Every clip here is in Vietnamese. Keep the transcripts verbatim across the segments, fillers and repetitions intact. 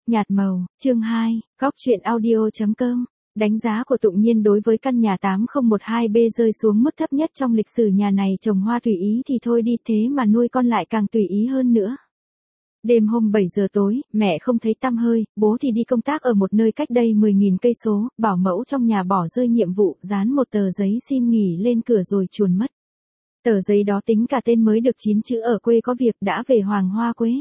nhạt màu, chương hai, góc truyện audio.com. Đánh giá của Tụng Nhiên đối với căn nhà tám không một hai B rơi xuống mức thấp nhất trong lịch sử nhà này trồng hoa tùy ý thì thôi đi thế mà nuôi con lại càng tùy ý hơn nữa. Đêm hôm bảy giờ tối, mẹ không thấy tăm hơi, bố thì đi công tác ở một nơi cách đây mười nghìn cây số, bảo mẫu trong nhà bỏ rơi nhiệm vụ, dán một tờ giấy xin nghỉ lên cửa rồi chuồn mất. Tờ giấy đó tính cả tên mới được chín chữ ở quê có việc đã về Hoàng Hoa Quế.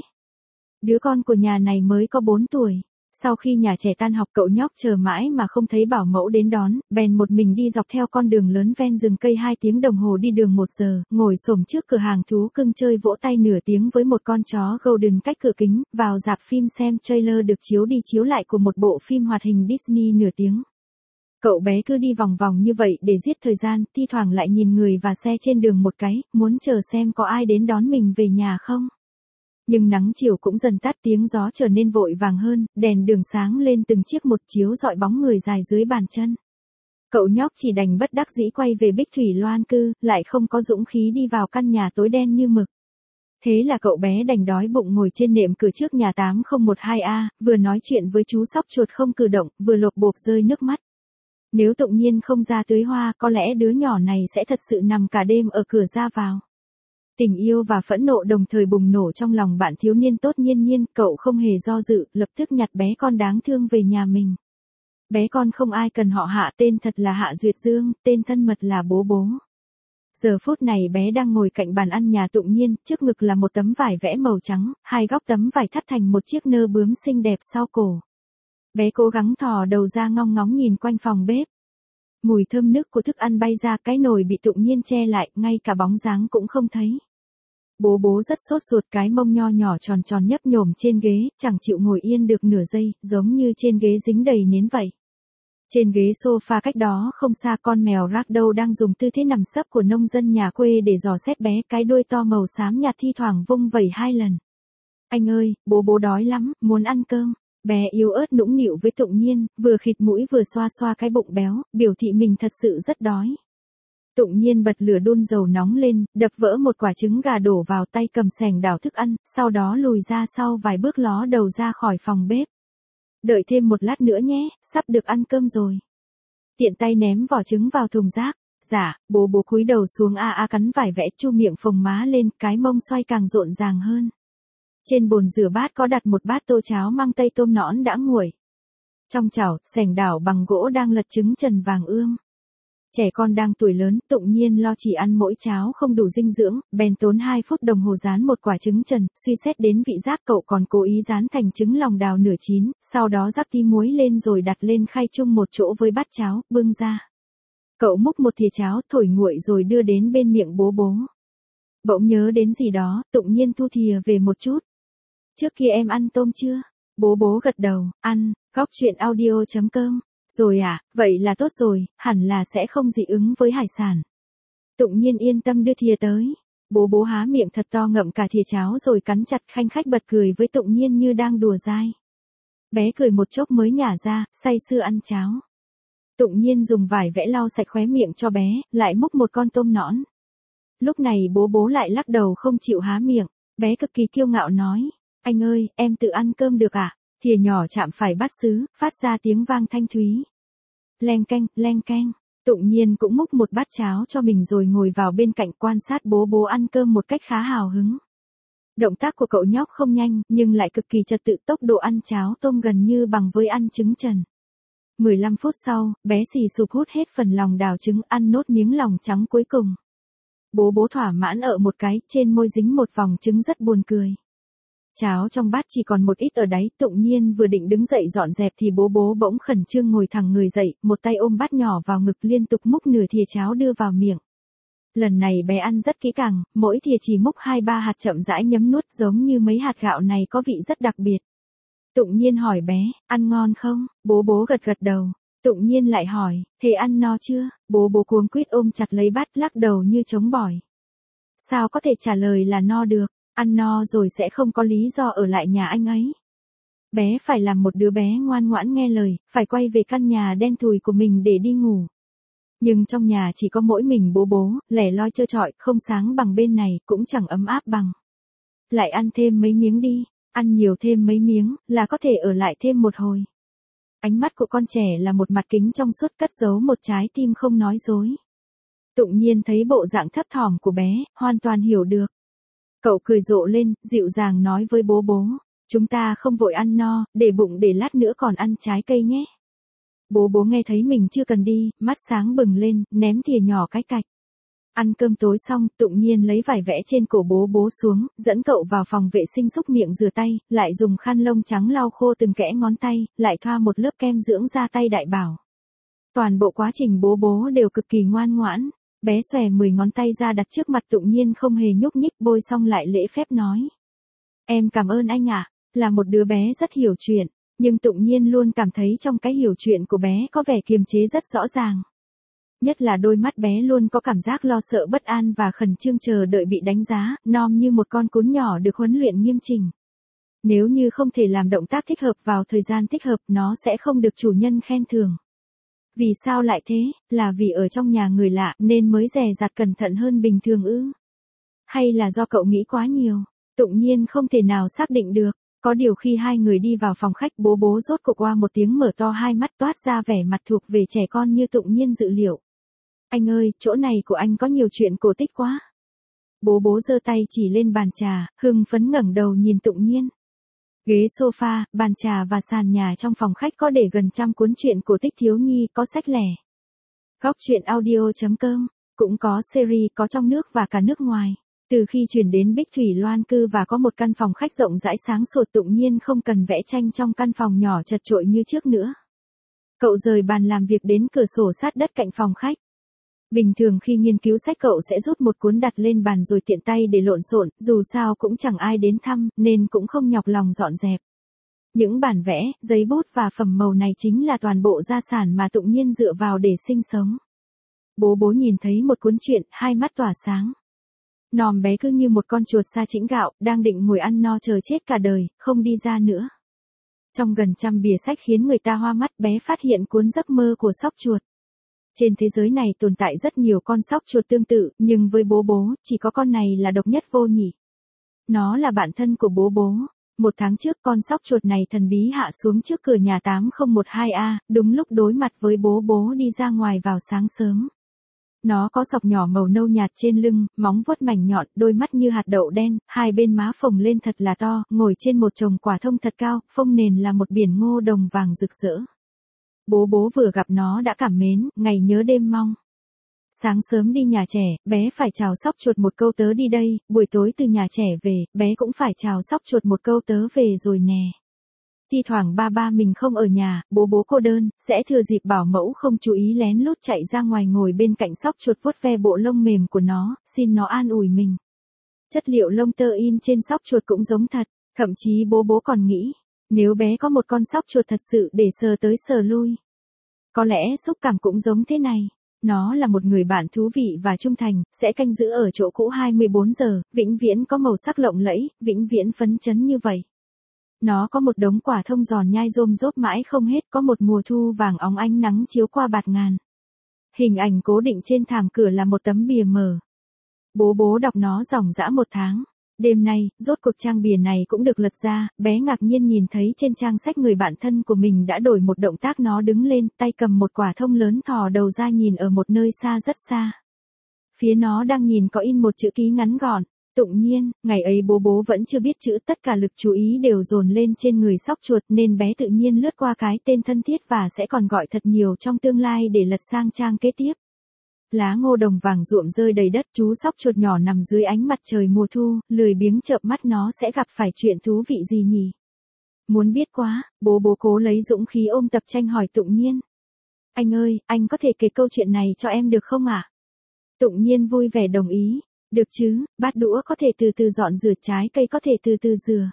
Đứa con của nhà này mới có bốn tuổi. Sau khi nhà trẻ tan học cậu nhóc chờ mãi mà không thấy bảo mẫu đến đón, bèn một mình đi dọc theo con đường lớn ven rừng cây hai tiếng đồng hồ đi đường một giờ, ngồi xổm trước cửa hàng thú cưng chơi vỗ tay nửa tiếng với một con chó Golden cách cửa kính, vào rạp phim xem trailer được chiếu đi chiếu lại của một bộ phim hoạt hình Disney nửa tiếng. Cậu bé cứ đi vòng vòng như vậy để giết thời gian, thi thoảng lại nhìn người và xe trên đường một cái, muốn chờ xem có ai đến đón mình về nhà không. Nhưng nắng chiều cũng dần tắt, tiếng gió trở nên vội vàng hơn, đèn đường sáng lên từng chiếc một chiếu rọi bóng người dài dưới bàn chân. Cậu nhóc chỉ đành bất đắc dĩ quay về Bích Thủy Loan cư, lại không có dũng khí đi vào căn nhà tối đen như mực. Thế là cậu bé đành đói bụng ngồi trên nệm cửa trước nhà tám không một hai A, vừa nói chuyện với chú sóc chuột không cử động, vừa lột bột rơi nước mắt. Nếu Tụng Nhiên không ra tưới hoa, có lẽ đứa nhỏ này sẽ thật sự nằm cả đêm ở cửa ra vào. Tình yêu và phẫn nộ đồng thời bùng nổ trong lòng bạn thiếu niên tốt Nhiên Nhiên, cậu không hề do dự, lập tức nhặt bé con đáng thương về nhà mình. Bé con không ai cần họ Hạ, tên thật là Hạ Duyệt Dương, tên thân mật là Bố Bố. Giờ phút này bé đang ngồi cạnh bàn ăn nhà Tụng Nhiên, trước ngực là một tấm vải vẽ màu trắng, hai góc tấm vải thắt thành một chiếc nơ bướm xinh đẹp sau cổ. Bé cố gắng thò đầu ra ngong ngóng nhìn quanh phòng bếp. Mùi thơm nước của thức ăn bay ra, cái nồi bị Tụng Nhiên che lại, ngay cả bóng dáng cũng không thấy. Bố Bố rất sốt ruột, cái mông nho nhỏ tròn tròn nhấp nhổm trên ghế, chẳng chịu ngồi yên được nửa giây, giống như trên ghế dính đầy nến vậy. Trên ghế sofa cách đó không xa, con mèo ragdoll đang dùng tư thế nằm sấp của nông dân nhà quê để dò xét bé, cái đuôi to màu xám nhạt thi thoảng vung vẩy hai lần. Anh ơi, Bố Bố đói lắm, muốn ăn cơm. Bé yếu ớt nũng nịu với Tụng Nhiên, vừa khịt mũi vừa xoa xoa cái bụng béo, biểu thị mình thật sự rất đói. Tụng Nhiên bật lửa đun dầu nóng lên, đập vỡ một quả trứng gà đổ vào, tay cầm xẻng đảo thức ăn, sau đó lùi ra sau vài bước ló đầu ra khỏi phòng bếp. Đợi thêm một lát nữa nhé, sắp được ăn cơm rồi. Tiện tay ném vỏ trứng vào thùng rác. Dạ, Bố Bố cúi đầu xuống a a cắn vải vẽ, chu miệng phồng má lên, cái mông xoay càng rộn ràng hơn. Trên bồn rửa bát có đặt một bát tô cháo mang tây tôm nõn đã nguội. Trong chảo, xẻng đảo bằng gỗ đang lật trứng trần vàng ươm. Trẻ con đang tuổi lớn, Tụng Nhiên lo chỉ ăn mỗi cháo không đủ dinh dưỡng, bèn tốn hai phút đồng hồ rán một quả trứng trần, suy xét đến vị giác cậu còn cố ý rán thành trứng lòng đào nửa chín, sau đó rắc tí muối lên rồi đặt lên khay chung một chỗ với bát cháo, bưng ra. Cậu múc một thìa cháo, thổi nguội rồi đưa đến bên miệng Bố Bố. Bỗng nhớ đến gì đó, Tụng Nhiên thu thìa về một chút. Trước kia em ăn tôm chưa? Bố Bố gật đầu, ăn, góc truyện audio.com. Rồi à, vậy là tốt rồi, hẳn là sẽ không dị ứng với hải sản. Tụng Nhiên yên tâm đưa thìa tới. Bố Bố há miệng thật to ngậm cả thìa cháo rồi cắn chặt, khanh khách bật cười với Tụng Nhiên như đang đùa dai. Bé cười một chốc mới nhả ra, say sưa ăn cháo. Tụng Nhiên dùng vải vẽ lau sạch khóe miệng cho bé, lại múc một con tôm nõn. Lúc này Bố Bố lại lắc đầu không chịu há miệng, bé cực kỳ kiêu ngạo nói, anh ơi, em tự ăn cơm được à? Thìa nhỏ chạm phải bát sứ, phát ra tiếng vang thanh thúy. Leng keng, leng keng. Tụng Nhiên cũng múc một bát cháo cho mình rồi ngồi vào bên cạnh quan sát Bố Bố ăn cơm một cách khá hào hứng. Động tác của cậu nhóc không nhanh, nhưng lại cực kỳ trật tự, tốc độ ăn cháo tôm gần như bằng với ăn trứng trần. mười lăm phút sau, bé xì sụp hút hết phần lòng đào trứng, ăn nốt miếng lòng trắng cuối cùng. Bố Bố thỏa mãn ợ một cái, trên môi dính một vòng trứng rất buồn cười. Cháo trong bát chỉ còn một ít ở đáy, Tụng Nhiên vừa định đứng dậy dọn dẹp thì Bố Bố bỗng khẩn trương ngồi thẳng người dậy, một tay ôm bát nhỏ vào ngực liên tục múc nửa thìa cháo đưa vào miệng. Lần này bé ăn rất kỹ càng, mỗi thìa chỉ múc hai ba hạt chậm rãi nhấm nuốt, giống như mấy hạt gạo này có vị rất đặc biệt. Tụng Nhiên hỏi bé, ăn ngon không? Bố Bố gật gật đầu. Tụng Nhiên lại hỏi, thế ăn no chưa? Bố Bố cuống quýt ôm chặt lấy bát, lắc đầu như chống bỏi. Sao có thể trả lời là no được? Ăn no rồi sẽ không có lý do ở lại nhà anh ấy. Bé phải làm một đứa bé ngoan ngoãn nghe lời, phải quay về căn nhà đen thùi của mình để đi ngủ. Nhưng trong nhà chỉ có mỗi mình Bố Bố, lẻ loi trơ trọi, không sáng bằng bên này, cũng chẳng ấm áp bằng. Lại ăn thêm mấy miếng đi. Ăn nhiều thêm mấy miếng, là có thể ở lại thêm một hồi. Ánh mắt của con trẻ là một mặt kính trong suốt cất giấu một trái tim không nói dối. Tụng Nhiên thấy bộ dạng thấp thỏm của bé, hoàn toàn hiểu được. Cậu cười rộ lên, dịu dàng nói với bố bố. Chúng ta không vội ăn no, để bụng để lát nữa còn ăn trái cây nhé. Bố bố nghe thấy mình chưa cần đi, mắt sáng bừng lên, ném thìa nhỏ cái cạch. Ăn cơm tối xong, Tụng Nhiên lấy vải vẽ trên cổ bố bố xuống, dẫn cậu vào phòng vệ sinh xúc miệng rửa tay, lại dùng khăn lông trắng lau khô từng kẽ ngón tay, lại thoa một lớp kem dưỡng da tay đại bảo. Toàn bộ quá trình bố bố đều cực kỳ ngoan ngoãn. Bé xòe mười ngón tay ra đặt trước mặt Tụng Nhiên không hề nhúc nhích, bôi xong lại lễ phép nói. Em cảm ơn anh ạ, là một đứa bé rất hiểu chuyện, nhưng Tụng Nhiên luôn cảm thấy trong cái hiểu chuyện của bé có vẻ kiềm chế rất rõ ràng. Nhất là đôi mắt bé luôn có cảm giác lo sợ bất an và khẩn trương chờ đợi bị đánh giá, nom như một con cún nhỏ được huấn luyện nghiêm chỉnh. Nếu như không thể làm động tác thích hợp vào thời gian thích hợp, nó sẽ không được chủ nhân khen thưởng. Vì sao lại thế, là vì ở trong nhà người lạ nên mới dè dặt cẩn thận hơn bình thường ư? Hay là do cậu nghĩ quá nhiều? Tụng Nhiên không thể nào xác định được. Có điều khi hai người đi vào phòng khách, bố bố rốt cuộc qua một tiếng mở to hai mắt toát ra vẻ mặt thuộc về trẻ con như Tụng Nhiên dự liệu. Anh ơi, chỗ này của anh có nhiều chuyện cổ tích quá. Bố bố giơ tay chỉ lên bàn trà, hưng phấn ngẩng đầu nhìn Tụng Nhiên. Ghế sofa, bàn trà và sàn nhà trong phòng khách có để gần trăm cuốn truyện cổ tích thiếu nhi, có sách lẻ. Góc truyện audio chấm com, cũng có series có trong nước và cả nước ngoài. Từ khi chuyển đến Bích Thủy Loan cư và có một căn phòng khách rộng rãi sáng sủa, Tụng Nhiên không cần vẽ tranh trong căn phòng nhỏ chật chội như trước nữa. Cậu rời bàn làm việc đến cửa sổ sát đất cạnh phòng khách. Bình thường khi nghiên cứu sách cậu sẽ rút một cuốn đặt lên bàn rồi tiện tay để lộn xộn, dù sao cũng chẳng ai đến thăm, nên cũng không nhọc lòng dọn dẹp. Những bản vẽ, giấy bút và phẩm màu này chính là toàn bộ gia sản mà Tụng Nhiên dựa vào để sinh sống. Bố bố nhìn thấy một cuốn truyện, hai mắt tỏa sáng. Nòm bé cứ như một con chuột sa chĩnh gạo, đang định ngồi ăn no chờ chết cả đời, không đi ra nữa. Trong gần trăm bìa sách khiến người ta hoa mắt, bé phát hiện cuốn Giấc mơ của sóc chuột. Trên thế giới này tồn tại rất nhiều con sóc chuột tương tự, nhưng với bố bố, chỉ có con này là độc nhất vô nhị. Nó là bạn thân của bố bố. Một tháng trước, con sóc chuột này thần bí hạ xuống trước cửa nhà tám không một hai A, đúng lúc đối mặt với bố bố đi ra ngoài vào sáng sớm. Nó có sọc nhỏ màu nâu nhạt trên lưng, móng vuốt mảnh nhọn, đôi mắt như hạt đậu đen, hai bên má phồng lên thật là to, ngồi trên một chồng quả thông thật cao, phông nền là một biển ngô đồng vàng rực rỡ. Bố bố vừa gặp nó đã cảm mến, ngày nhớ đêm mong. Sáng sớm đi nhà trẻ, bé phải chào sóc chuột một câu tớ đi đây, buổi tối từ nhà trẻ về, bé cũng phải chào sóc chuột một câu tớ về rồi nè. Thi thoảng ba ba mình không ở nhà, bố bố cô đơn, sẽ thừa dịp bảo mẫu không chú ý lén lút chạy ra ngoài ngồi bên cạnh sóc chuột vuốt ve bộ lông mềm của nó, xin nó an ủi mình. Chất liệu lông tơ in trên sóc chuột cũng giống thật, thậm chí bố bố còn nghĩ, nếu bé có một con sóc chuột thật sự để sờ tới sờ lui. Có lẽ xúc cảm cũng giống thế này. Nó là một người bạn thú vị và trung thành, sẽ canh giữ ở chỗ cũ hai mươi bốn giờ, vĩnh viễn có màu sắc lộng lẫy, vĩnh viễn phấn chấn như vậy. Nó có một đống quả thông giòn nhai rôm rốp mãi không hết, có một mùa thu vàng óng ánh nắng chiếu qua bạt ngàn. Hình ảnh cố định trên thảm cửa là một tấm bìa mờ. Bố bố đọc nó dòng dã một tháng. Đêm nay, rốt cuộc trang bìa này cũng được lật ra, bé ngạc nhiên nhìn thấy trên trang sách người bạn thân của mình đã đổi một động tác, nó đứng lên, tay cầm một quả thông lớn thò đầu ra nhìn ở một nơi xa rất xa. Phía nó đang nhìn có in một chữ ký ngắn gọn, Tụng Nhiên. Ngày ấy bố bố vẫn chưa biết chữ, tất cả lực chú ý đều dồn lên trên người sóc chuột nên bé tự nhiên lướt qua cái tên thân thiết và sẽ còn gọi thật nhiều trong tương lai để lật sang trang kế tiếp. Lá ngô đồng vàng ruộm rơi đầy đất, chú sóc chuột nhỏ nằm dưới ánh mặt trời mùa thu, lười biếng chợp mắt nó sẽ gặp phải chuyện thú vị gì nhỉ? Muốn biết quá, bố bố cố lấy dũng khí ôm tập tranh hỏi Tụng Nhiên. Anh ơi, anh có thể kể câu chuyện này cho em được không ạ? À? Tụng Nhiên vui vẻ đồng ý. Được chứ, bát đũa có thể từ từ dọn rửa, trái cây có thể từ từ rửa.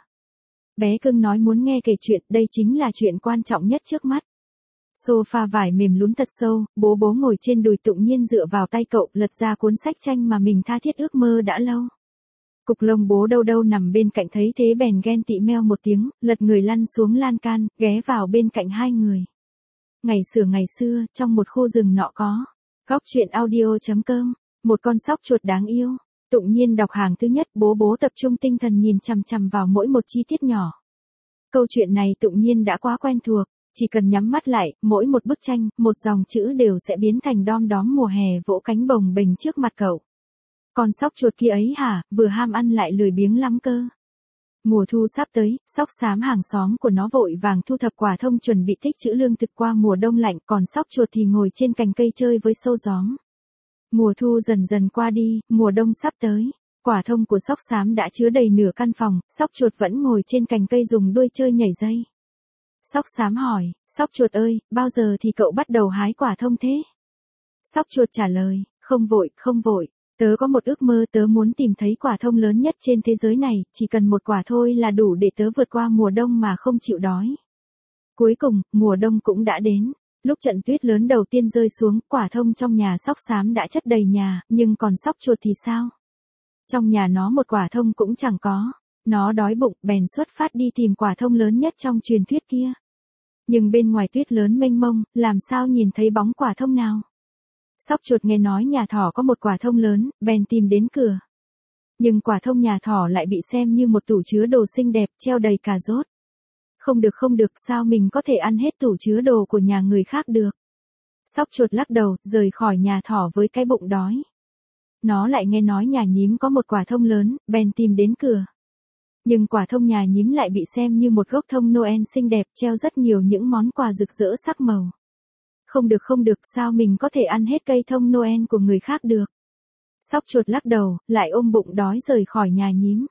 Bé cưng nói muốn nghe kể chuyện, đây chính là chuyện quan trọng nhất trước mắt. Sofa vải mềm lún thật sâu, bố bố ngồi trên đùi Tụng Nhiên dựa vào tay cậu, lật ra cuốn sách tranh mà mình tha thiết ước mơ đã lâu. Cục lông bố đâu đâu nằm bên cạnh thấy thế bèn ghen tị meo một tiếng, lật người lăn xuống lan can, ghé vào bên cạnh hai người. Ngày xưa ngày xưa, trong một khu rừng nọ có. Góc truyện audio chấm com, một con sóc chuột đáng yêu. Tụng Nhiên đọc hàng thứ nhất, bố bố tập trung tinh thần nhìn chằm chằm vào mỗi một chi tiết nhỏ. Câu chuyện này Tụng Nhiên đã quá quen thuộc, chỉ cần nhắm mắt lại, mỗi một bức tranh, một dòng chữ đều sẽ biến thành đom đóm mùa hè vỗ cánh bồng bềnh trước mặt cậu. Con sóc chuột kia ấy hả, vừa ham ăn lại lười biếng lắm cơ. Mùa thu sắp tới, sóc xám hàng xóm của nó vội vàng thu thập quả thông chuẩn bị tích trữ lương thực qua mùa đông lạnh, còn sóc chuột thì ngồi trên cành cây chơi với sâu gióm. Mùa thu dần dần qua đi, mùa đông sắp tới. Quả thông của sóc xám đã chứa đầy nửa căn phòng, sóc chuột vẫn ngồi trên cành cây dùng đuôi chơi nhảy dây. Sóc xám hỏi, sóc chuột ơi, bao giờ thì cậu bắt đầu hái quả thông thế? Sóc chuột trả lời, không vội, không vội. Tớ có một ước mơ, tớ muốn tìm thấy quả thông lớn nhất trên thế giới này, chỉ cần một quả thôi là đủ để tớ vượt qua mùa đông mà không chịu đói. Cuối cùng, mùa đông cũng đã đến. Lúc trận tuyết lớn đầu tiên rơi xuống, quả thông trong nhà sóc xám đã chất đầy nhà, nhưng còn sóc chuột thì sao? Trong nhà nó một quả thông cũng chẳng có. Nó đói bụng, bèn xuất phát đi tìm quả thông lớn nhất trong truyền thuyết kia. Nhưng bên ngoài tuyết lớn mênh mông, làm sao nhìn thấy bóng quả thông nào? Sóc chuột nghe nói nhà thỏ có một quả thông lớn, bèn tìm đến cửa. Nhưng quả thông nhà thỏ lại bị xem như một tủ chứa đồ xinh đẹp, treo đầy cà rốt. Không được không được, sao mình có thể ăn hết tủ chứa đồ của nhà người khác được? Sóc chuột lắc đầu, rời khỏi nhà thỏ với cái bụng đói. Nó lại nghe nói nhà nhím có một quả thông lớn, bèn tìm đến cửa. Nhưng quả thông nhà nhím lại bị xem như một gốc thông Noel xinh đẹp, treo rất nhiều những món quà rực rỡ sắc màu. Không được không được, sao mình có thể ăn hết cây thông Noel của người khác được? Sóc chuột lắc đầu, lại ôm bụng đói rời khỏi nhà nhím.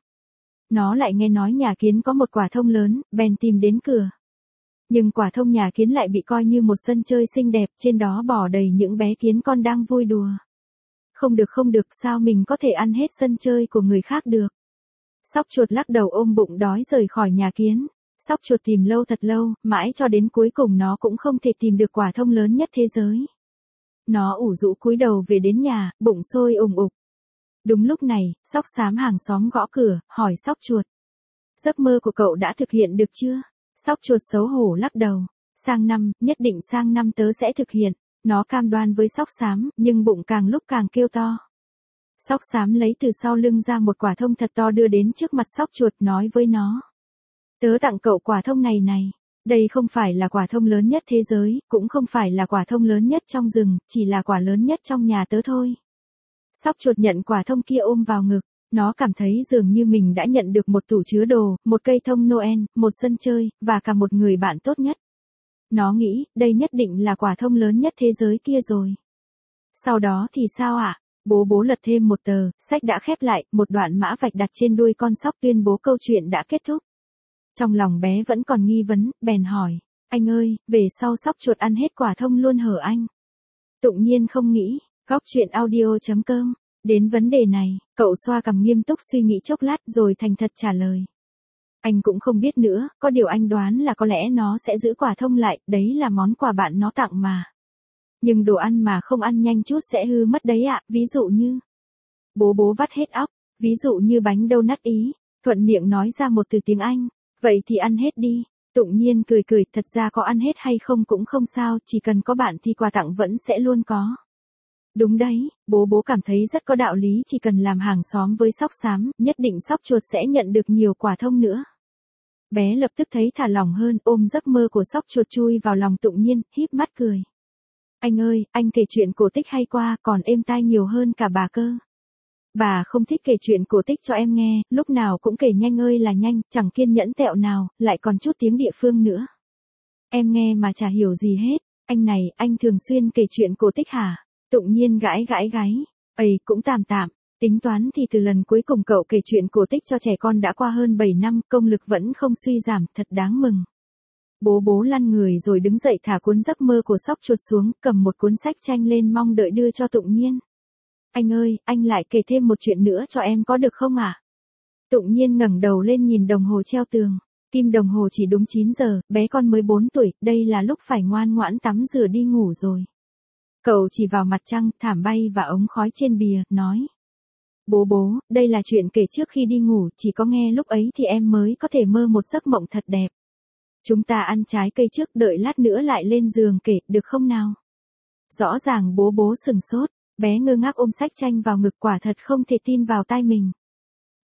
Nó lại nghe nói nhà kiến có một quả thông lớn, bèn tìm đến cửa. Nhưng quả thông nhà kiến lại bị coi như một sân chơi xinh đẹp, trên đó bò đầy những bé kiến con đang vui đùa. Không được không được, sao mình có thể ăn hết sân chơi của người khác được? Sóc chuột lắc đầu ôm bụng đói rời khỏi nhà kiến. Sóc chuột tìm lâu thật lâu, mãi cho đến cuối cùng nó cũng không thể tìm được quả thông lớn nhất thế giới. Nó ủ rũ cúi đầu về đến nhà, bụng sôi ùng ục. Đúng lúc này, sóc xám hàng xóm gõ cửa, hỏi sóc chuột. Giấc mơ của cậu đã thực hiện được chưa? Sóc chuột xấu hổ lắc đầu. Sang năm, nhất định sang năm tớ sẽ thực hiện. Nó cam đoan với sóc xám, nhưng bụng càng lúc càng kêu to. Sóc xám lấy từ sau lưng ra một quả thông thật to đưa đến trước mặt sóc chuột, nói với nó. Tớ tặng cậu quả thông này này. Đây không phải là quả thông lớn nhất thế giới, cũng không phải là quả thông lớn nhất trong rừng, chỉ là quả lớn nhất trong nhà tớ thôi. Sóc chuột nhận quả thông kia ôm vào ngực. Nó cảm thấy dường như mình đã nhận được một tủ chứa đồ, một cây thông Noel, một sân chơi, và cả một người bạn tốt nhất. Nó nghĩ, đây nhất định là quả thông lớn nhất thế giới kia rồi. Sau đó thì sao ạ? À? Bố bố lật thêm một tờ, sách đã khép lại, một đoạn mã vạch đặt trên đuôi con sóc tuyên bố câu chuyện đã kết thúc. Trong lòng bé vẫn còn nghi vấn, bèn hỏi, anh ơi, về sau sóc chuột ăn hết quả thông luôn hở anh? Tụng Nhiên không nghĩ, góc chuyện audio chấm com. Đến vấn đề này, cậu xoa cằm nghiêm túc suy nghĩ chốc lát rồi thành thật trả lời. Anh cũng không biết nữa, có điều anh đoán là có lẽ nó sẽ giữ quả thông lại, đấy là món quà bạn nó tặng mà. Nhưng đồ ăn mà không ăn nhanh chút sẽ hư mất đấy ạ, ví dụ như. Bố bố vắt hết óc, ví dụ như bánh donut Ý, thuận miệng nói ra một từ tiếng Anh, vậy thì ăn hết đi. Tụng Nhiên cười cười, thật ra có ăn hết hay không cũng không sao, chỉ cần có bạn thì quà tặng vẫn sẽ luôn có. Đúng đấy, bố bố cảm thấy rất có đạo lý, chỉ cần làm hàng xóm với sóc xám, nhất định sóc chuột sẽ nhận được nhiều quả thông nữa. Bé lập tức thấy thả lỏng hơn, ôm giấc mơ của sóc chuột chui vào lòng Tụng Nhiên, híp mắt cười. Anh ơi, anh kể chuyện cổ tích hay qua, còn êm tai nhiều hơn cả bà cơ. Bà không thích kể chuyện cổ tích cho em nghe, lúc nào cũng kể nhanh ơi là nhanh, chẳng kiên nhẫn tẹo nào, lại còn chút tiếng địa phương nữa. Em nghe mà chả hiểu gì hết, anh này, anh thường xuyên kể chuyện cổ tích hả? Tụng Nhiên gãi gãi gáy, ầy cũng tạm tạm, tính toán thì từ lần cuối cùng cậu kể chuyện cổ tích cho trẻ con đã qua hơn bảy năm, công lực vẫn không suy giảm, thật đáng mừng. Bố bố lăn người rồi đứng dậy thả cuốn giấc mơ của sóc chuột xuống, cầm một cuốn sách tranh lên mong đợi đưa cho Tụng Nhiên. Anh ơi, anh lại kể thêm một chuyện nữa cho em có được không ạ? À? Tụng Nhiên ngẩng đầu lên nhìn đồng hồ treo tường. Kim đồng hồ chỉ đúng chín giờ, bé con mới bốn tuổi, đây là lúc phải ngoan ngoãn tắm rửa đi ngủ rồi. Cậu chỉ vào mặt trăng, thảm bay và ống khói trên bìa, nói. Bố bố, đây là chuyện kể trước khi đi ngủ, chỉ có nghe lúc ấy thì em mới có thể mơ một giấc mộng thật đẹp. Chúng ta ăn trái cây trước, đợi lát nữa lại lên giường kể, được không nào? Rõ ràng bố bố sừng sốt, bé ngơ ngác ôm sách tranh vào ngực, quả thật không thể tin vào tai mình.